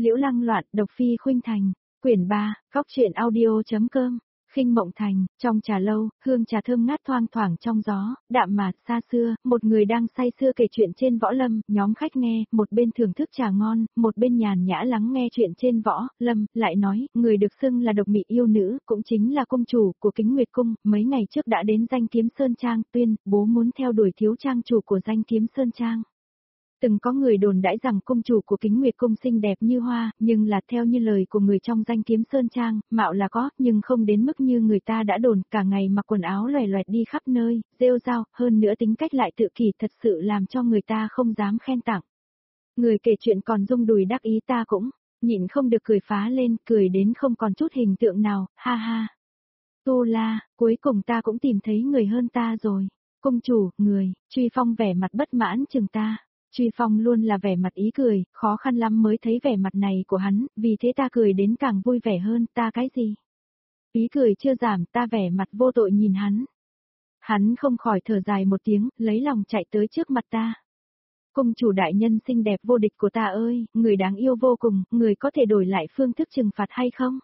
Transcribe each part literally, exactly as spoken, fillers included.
Liễu Lăng loạn, độc phi khuynh thành, quyển ba, góc truyện audio.com, Khinh Mộng Thành, trong trà lâu, hương trà thơm ngát thoang thoảng trong gió, đạm mạt xa xưa, một người đang say sưa kể chuyện trên võ lâm, nhóm khách nghe, một bên thưởng thức trà ngon, một bên nhàn nhã lắng nghe chuyện trên võ lâm, lại nói, người được xưng là độc mị yêu nữ, cũng chính là cung chủ của Kính Nguyệt Cung, mấy ngày trước đã đến Danh Kiếm Sơn Trang, tuyên, bố muốn theo đuổi thiếu trang chủ của Danh Kiếm Sơn Trang. Từng có người đồn đãi rằng cung chủ của Kính Nguyệt Cung xinh đẹp như hoa, nhưng là theo như lời của người trong Danh Kiếm Sơn Trang, mạo là có, nhưng không đến mức như người ta đã đồn, cả ngày mặc quần áo loè loẹt đi khắp nơi, rêu rao, hơn nữa tính cách lại tự kỷ, thật sự làm cho người ta không dám khen tặng. Người kể chuyện còn rung đùi đắc ý, ta cũng nhịn không được cười phá lên, cười đến không còn chút hình tượng nào, ha ha. Tu La, cuối cùng ta cũng tìm thấy người hơn ta rồi. Cung chủ, người, Truy Phong vẻ mặt bất mãn chừng ta. Truy Phong luôn là vẻ mặt ý cười, khó khăn lắm mới thấy vẻ mặt này của hắn, vì thế ta cười đến càng vui vẻ hơn, ta cái gì? Ý cười chưa giảm, ta vẻ mặt vô tội nhìn hắn. Hắn không khỏi thở dài một tiếng, lấy lòng chạy tới trước mặt ta. Cung chủ đại nhân xinh đẹp vô địch của ta ơi, người đáng yêu vô cùng, người có thể đổi lại phương thức trừng phạt hay không?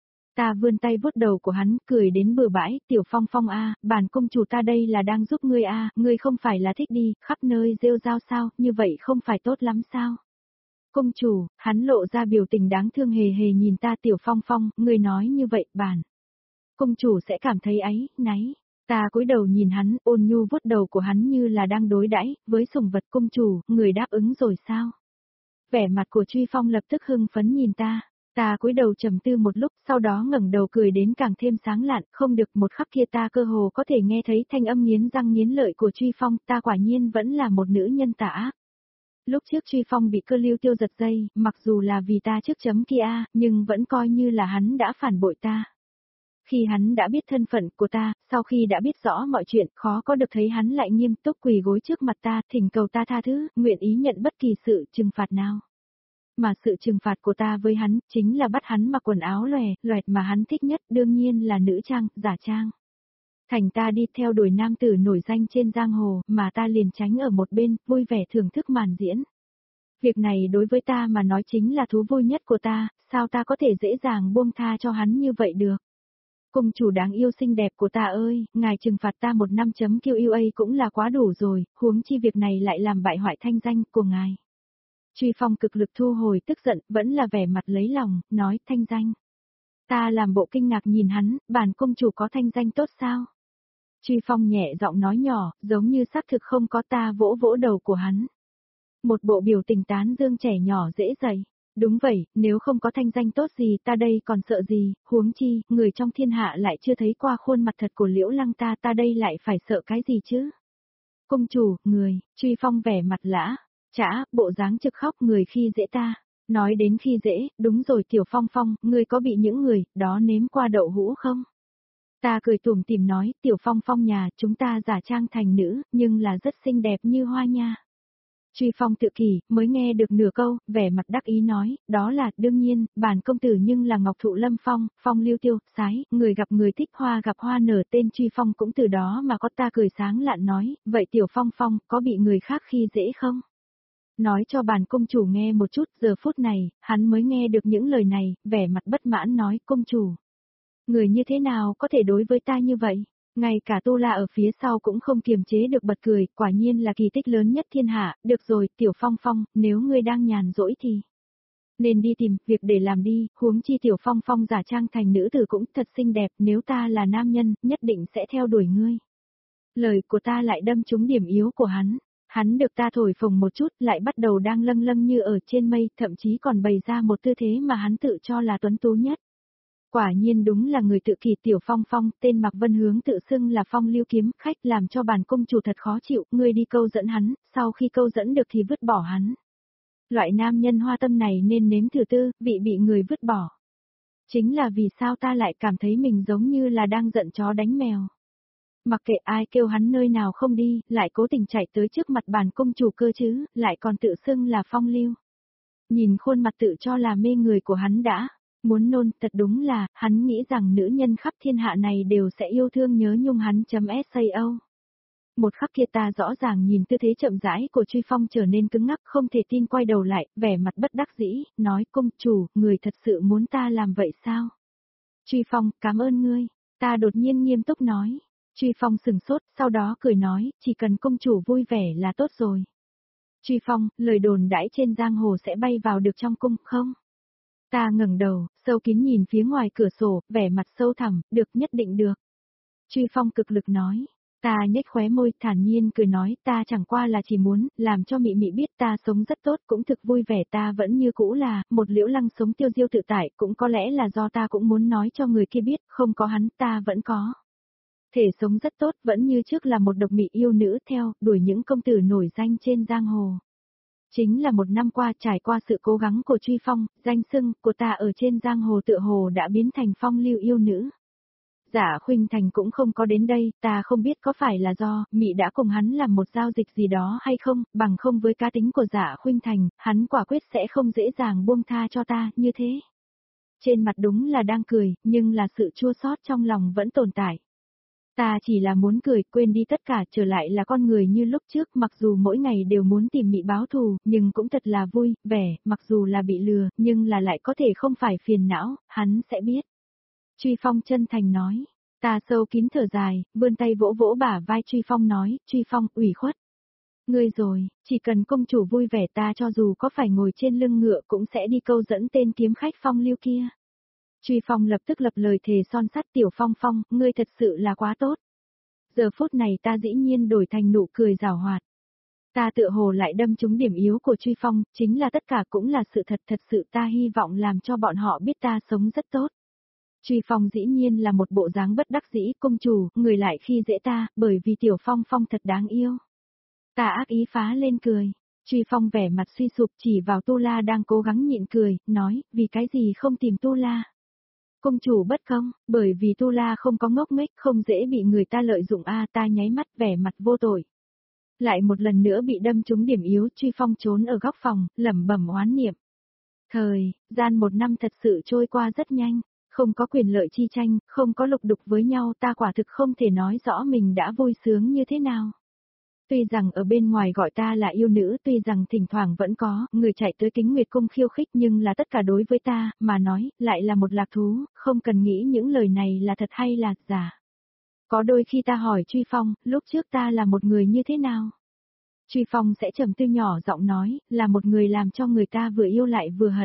Ta vươn tay vuốt đầu của hắn, cười đến bừa bãi, Tiểu Phong Phong a, bản cung chủ ta đây là đang giúp ngươi a, ngươi không phải là thích đi, khắp nơi rêu rao sao, như vậy không phải tốt lắm sao? Cung chủ, hắn lộ ra biểu tình đáng thương hề hề nhìn ta, Tiểu Phong Phong, ngươi nói như vậy, bản cung chủ sẽ cảm thấy áy náy. Ta cúi đầu nhìn hắn, ôn nhu vuốt đầu của hắn như là đang đối đãi với sủng vật. Cung chủ, người đáp ứng rồi sao? Vẻ mặt của Truy Phong lập tức hưng phấn nhìn ta. Ta cúi đầu trầm tư một lúc, sau đó ngẩng đầu cười đến càng thêm sáng lạn, không được một khắc kia ta cơ hồ có thể nghe thấy thanh âm nghiến răng nghiến lợi của Truy Phong, ta quả nhiên vẫn là một nữ nhân tà ác. Lúc trước Truy Phong bị Cơ Lưu Tiêu giật dây, mặc dù là vì ta trước chấm kia, nhưng vẫn coi như là hắn đã phản bội ta. Khi hắn đã biết thân phận của ta, sau khi đã biết rõ mọi chuyện, khó có được thấy hắn lại nghiêm túc quỳ gối trước mặt ta, thỉnh cầu ta tha thứ, nguyện ý nhận bất kỳ sự trừng phạt nào. Mà sự trừng phạt của ta với hắn, chính là bắt hắn mặc quần áo lòe, loẹt mà hắn thích nhất, đương nhiên là nữ trang, giả trang. Thành ta đi theo đuổi nam tử nổi danh trên giang hồ, mà ta liền tránh ở một bên, vui vẻ thưởng thức màn diễn. Việc này đối với ta mà nói chính là thú vui nhất của ta, sao ta có thể dễ dàng buông tha cho hắn như vậy được. Cung chủ đáng yêu xinh đẹp của ta ơi, ngài trừng phạt ta một năm chấm Q U A cũng là quá đủ rồi, huống chi việc này lại làm bại hoại thanh danh của ngài. Truy Phong cực lực thu hồi tức giận, vẫn là vẻ mặt lấy lòng, nói thanh danh. Ta làm bộ kinh ngạc nhìn hắn, bản cung chủ có thanh danh tốt sao? Truy Phong nhẹ giọng nói nhỏ, giống như xác thực không có, ta vỗ vỗ đầu của hắn. Một bộ biểu tình tán dương trẻ nhỏ dễ dạy. Đúng vậy, nếu không có thanh danh tốt gì ta đây còn sợ gì, huống chi, người trong thiên hạ lại chưa thấy qua khuôn mặt thật của Liễu Lăng ta, ta đây lại phải sợ cái gì chứ? Cung chủ, người, Truy Phong vẻ mặt lã. Chả, bộ dáng trực khóc người khi dễ ta. Nói đến khi dễ, đúng rồi Tiểu Phong Phong, ngươi có bị những người, đó nếm qua đậu hũ không? Ta cười tủm tỉm nói, Tiểu Phong Phong nhà, chúng ta giả trang thành nữ, nhưng là rất xinh đẹp như hoa nha. Truy Phong tự kỷ, mới nghe được nửa câu, vẻ mặt đắc ý nói, đó là, đương nhiên, bản công tử nhưng là Ngọc Thụ Lâm Phong, Phong Lưu Tiêu, sái, người gặp người thích hoa gặp hoa nở, tên Truy Phong cũng từ đó mà có. Ta cười sáng lạn nói, vậy Tiểu Phong Phong, có bị người khác khi dễ không? Nói cho bản cung chủ nghe một chút, giờ phút này, hắn mới nghe được những lời này, vẻ mặt bất mãn nói, cung chủ. Người như thế nào có thể đối với ta như vậy? Ngay cả Tu La ở phía sau cũng không kiềm chế được bật cười, quả nhiên là kỳ tích lớn nhất thiên hạ, được rồi, Tiểu Phong Phong, nếu ngươi đang nhàn rỗi thì nên đi tìm việc để làm đi, huống chi Tiểu Phong Phong giả trang thành nữ tử cũng thật xinh đẹp, nếu ta là nam nhân, nhất định sẽ theo đuổi ngươi. Lời của ta lại đâm trúng điểm yếu của hắn. Hắn được ta thổi phồng một chút, lại bắt đầu đang lâng lâng như ở trên mây, thậm chí còn bày ra một tư thế mà hắn tự cho là tuấn tú nhất. Quả nhiên đúng là người tự kỷ. Tiểu Phong Phong, tên Mạc Vân Hướng tự xưng là Phong Lưu Kiếm, khách làm cho bản cung chủ thật khó chịu, ngươi đi câu dẫn hắn, sau khi câu dẫn được thì vứt bỏ hắn. Loại nam nhân hoa tâm này nên nếm thử tư, vị bị người vứt bỏ. Chính là vì sao ta lại cảm thấy mình giống như là đang giận chó đánh mèo. Mặc kệ ai kêu hắn nơi nào không đi, lại cố tình chạy tới trước mặt bản cung chủ cơ chứ, lại còn tự xưng là Phong Lưu. Nhìn khuôn mặt tự cho là mê người của hắn đã, muốn nôn, thật đúng là, hắn nghĩ rằng nữ nhân khắp thiên hạ này đều sẽ yêu thương nhớ nhung hắn. .sao một khắc kia ta rõ ràng nhìn tư thế chậm rãi của Truy Phong trở nên cứng ngắc, không thể tin quay đầu lại, vẻ mặt bất đắc dĩ, nói công chủ, người thật sự muốn ta làm vậy sao? Truy Phong, cảm ơn ngươi, ta đột nhiên nghiêm túc nói. Truy Phong sừng sốt, sau đó cười nói, chỉ cần công chủ vui vẻ là tốt rồi. Truy Phong, lời đồn đãi trên giang hồ sẽ bay vào được trong cung không? Ta ngẩng đầu, sâu kín nhìn phía ngoài cửa sổ, vẻ mặt sâu thẳm, được nhất định được. Truy Phong cực lực nói. Ta nhếch khóe môi, thản nhiên cười nói, ta chẳng qua là chỉ muốn, làm cho Mị Mị biết ta sống rất tốt, cũng thực vui vẻ, ta vẫn như cũ là, một Liễu Lăng sống tiêu diêu tự tại, cũng có lẽ là do ta cũng muốn nói cho người kia biết, không có hắn, ta vẫn có. Thể sống rất tốt, vẫn như trước là một độc mị yêu nữ, theo, đuổi những công tử nổi danh trên giang hồ. Chính là một năm qua trải qua sự cố gắng của Truy Phong, danh xưng của ta ở trên giang hồ tựa hồ đã biến thành phong lưu yêu nữ. Dạ Khuynh Thành cũng không có đến đây, ta không biết có phải là do Mị đã cùng hắn làm một giao dịch gì đó hay không, bằng không với cá tính của Dạ Khuynh Thành, hắn quả quyết sẽ không dễ dàng buông tha cho ta như thế. Trên mặt đúng là đang cười, nhưng là sự chua xót trong lòng vẫn tồn tại. Ta chỉ là muốn cười, quên đi tất cả, trở lại là con người như lúc trước, mặc dù mỗi ngày đều muốn tìm Mị báo thù, nhưng cũng thật là vui, vẻ, mặc dù là bị lừa, nhưng là lại có thể không phải phiền não, hắn sẽ biết. Truy Phong chân thành nói, ta sâu kín thở dài, vươn tay vỗ vỗ bả vai Truy Phong nói, Truy Phong, ủy khuất. Ngươi rồi, chỉ cần công chủ vui vẻ ta cho dù có phải ngồi trên lưng ngựa cũng sẽ đi câu dẫn tên kiếm khách phong lưu kia. Truy Phong lập tức lập lời thề son sắt, Tiểu Phong Phong, ngươi thật sự là quá tốt. Giờ phút này ta dĩ nhiên đổi thành nụ cười giảo hoạt. Ta tựa hồ lại đâm trúng điểm yếu của Truy Phong, chính là tất cả cũng là sự thật, thật sự ta hy vọng làm cho bọn họ biết ta sống rất tốt. Truy Phong dĩ nhiên là một bộ dáng bất đắc dĩ, công chủ, người lại khi dễ ta, bởi vì Tiểu Phong Phong thật đáng yêu. Ta ác ý phá lên cười. Truy Phong vẻ mặt suy sụp chỉ vào Tu La đang cố gắng nhịn cười, nói, vì cái gì không tìm Tu La? Công chủ bất công, bởi vì Tu La không có ngốc nghếch, không dễ bị người ta lợi dụng a. Ta nháy mắt vẻ mặt vô tội. Lại một lần nữa bị đâm trúng điểm yếu, Truy Phong trốn ở góc phòng, lẩm bẩm oán niệm. Thời, gian một năm thật sự trôi qua rất nhanh, không có quyền lợi chi tranh, không có lục đục với nhau, ta quả thực không thể nói rõ mình đã vui sướng như thế nào. Tuy rằng ở bên ngoài gọi ta là yêu nữ, tuy rằng thỉnh thoảng vẫn có người chạy tới Kính Nguyệt Cung khiêu khích, nhưng là tất cả đối với ta, mà nói, lại là một lạc thú, không cần nghĩ những lời này là thật hay là giả. Có đôi khi ta hỏi Truy Phong, lúc trước ta là một người như thế nào? Truy Phong sẽ trầm tư nhỏ giọng nói, là một người làm cho người ta vừa yêu lại vừa hận.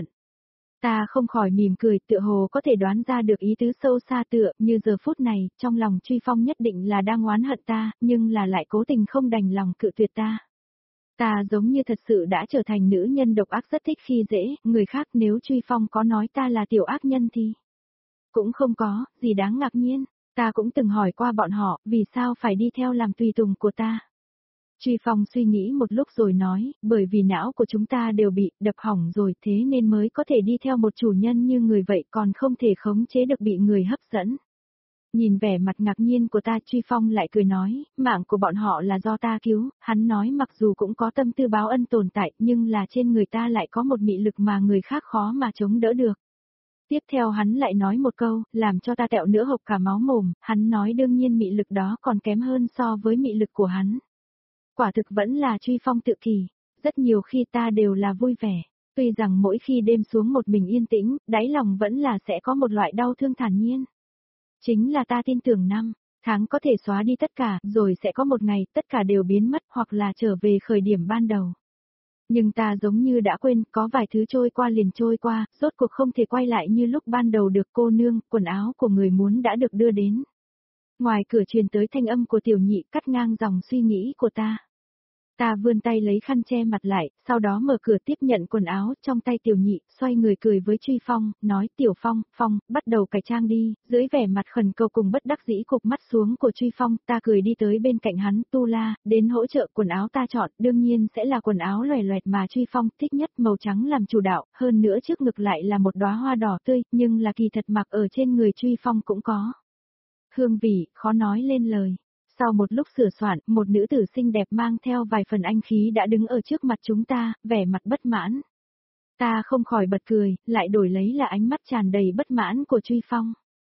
Ta không khỏi mỉm cười, tựa hồ có thể đoán ra được ý tứ sâu xa, tựa như giờ phút này, trong lòng Truy Phong nhất định là đang oán hận ta, nhưng là lại cố tình không đành lòng cự tuyệt ta. Ta giống như thật sự đã trở thành nữ nhân độc ác rất thích khi dễ, người khác nếu Truy Phong có nói ta là tiểu ác nhân thì cũng không có, gì đáng ngạc nhiên, ta cũng từng hỏi qua bọn họ, vì sao phải đi theo làm tùy tùng của ta. Truy Phong suy nghĩ một lúc rồi nói, bởi vì não của chúng ta đều bị đập hỏng rồi, thế nên mới có thể đi theo một chủ nhân như người vậy, còn không thể khống chế được bị người hấp dẫn. Nhìn vẻ mặt ngạc nhiên của ta, Truy Phong lại cười nói, mạng của bọn họ là do ta cứu, hắn nói mặc dù cũng có tâm tư báo ân tồn tại, nhưng là trên người ta lại có một mị lực mà người khác khó mà chống đỡ được. Tiếp theo hắn lại nói một câu, làm cho ta tẹo nữa hộc cả máu mồm, hắn nói đương nhiên mị lực đó còn kém hơn so với mị lực của hắn. Quả thực vẫn là Truy Phong tự kỷ, rất nhiều khi ta đều là vui vẻ, tuy rằng mỗi khi đêm xuống một mình yên tĩnh, đáy lòng vẫn là sẽ có một loại đau thương thản nhiên. Chính là ta tin tưởng năm, tháng có thể xóa đi tất cả, rồi sẽ có một ngày tất cả đều biến mất hoặc là trở về khởi điểm ban đầu. Nhưng ta giống như đã quên, có vài thứ trôi qua liền trôi qua, rốt cuộc không thể quay lại như lúc ban đầu được. Cô nương, quần áo của người muốn đã được đưa đến. Ngoài cửa truyền tới thanh âm của Tiểu Nhị, cắt ngang dòng suy nghĩ của ta. Ta vươn tay lấy khăn che mặt lại, sau đó mở cửa tiếp nhận quần áo trong tay Tiểu Nhị, xoay người cười với Truy Phong, nói Tiểu Phong, Phong, bắt đầu cải trang đi, dưới vẻ mặt khẩn cầu cùng bất đắc dĩ cụp mắt xuống của Truy Phong, ta cười đi tới bên cạnh hắn, Tu La, đến hỗ trợ. Quần áo ta chọn, đương nhiên sẽ là quần áo loè loẹt mà Truy Phong thích nhất, màu trắng làm chủ đạo, hơn nữa trước ngực lại là một đóa hoa đỏ tươi, nhưng là kỳ thật mặc ở trên người Truy Phong cũng có hương vị, khó nói lên lời. Sau một lúc sửa soạn, một nữ tử xinh đẹp mang theo vài phần anh khí đã đứng ở trước mặt chúng ta, vẻ mặt bất mãn. Ta không khỏi bật cười, lại đổi lấy là ánh mắt tràn đầy bất mãn của Truy Phong.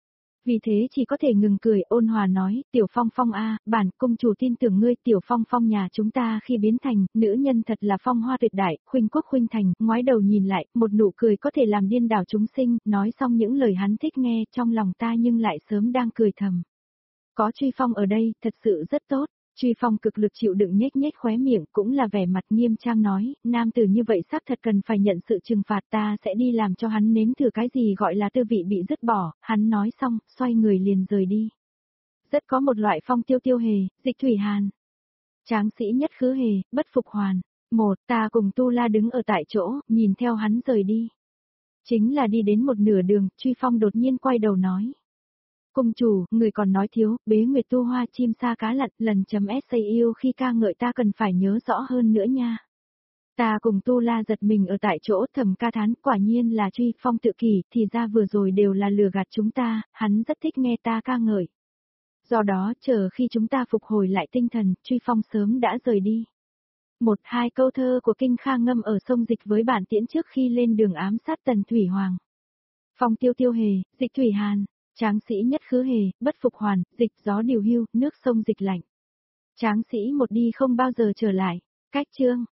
Vì thế chỉ có thể ngừng cười, ôn hòa nói, Tiểu Phong Phong a, bản công chủ tin tưởng ngươi, Tiểu Phong Phong nhà chúng ta khi biến thành, nữ nhân thật là phong hoa tuyệt đại, khuynh quốc khuynh thành, ngoái đầu nhìn lại, một nụ cười có thể làm điên đảo chúng sinh, nói xong những lời hắn thích nghe, trong lòng ta nhưng lại sớm đang cười thầm. Có Truy Phong ở đây, thật sự rất tốt. Truy Phong cực lực chịu đựng nhếch nhếch khóe miệng, cũng là vẻ mặt nghiêm trang nói, nam tử như vậy xác thật cần phải nhận sự trừng phạt, ta sẽ đi làm cho hắn nếm thử cái gì gọi là tư vị bị dứt bỏ, hắn nói xong, xoay người liền rời đi. Rất có một loại phong tiêu tiêu hề, dịch thủy hàn. Tráng sĩ nhất khứ hề, bất phục hoàn. Một, ta cùng Tu La đứng ở tại chỗ, nhìn theo hắn rời đi. Chính là đi đến một nửa đường, Truy Phong đột nhiên quay đầu nói. Cung chủ, người còn nói thiếu, bế nguyệt tu hoa chim sa cá lặn, lần chấm S A yêu khi ca ngợi ta cần phải nhớ rõ hơn nữa nha. Ta cùng Tu La giật mình ở tại chỗ thầm ca thán, quả nhiên là Truy Phong tự kỷ, thì ra vừa rồi đều là lừa gạt chúng ta, hắn rất thích nghe ta ca ngợi. Do đó, chờ khi chúng ta phục hồi lại tinh thần, Truy Phong sớm đã rời đi. Một hai câu thơ của Kinh Kha ngâm ở sông Dịch với bản tiễn trước khi lên đường ám sát Tần Thủy Hoàng. Phong tiêu tiêu hề, dịch thủy hàn. Tráng sĩ nhất khứ hề, bất phục hoàn, dịch gió điều hưu, nước sông dịch lạnh. Tráng sĩ một đi không bao giờ trở lại. Cách chương.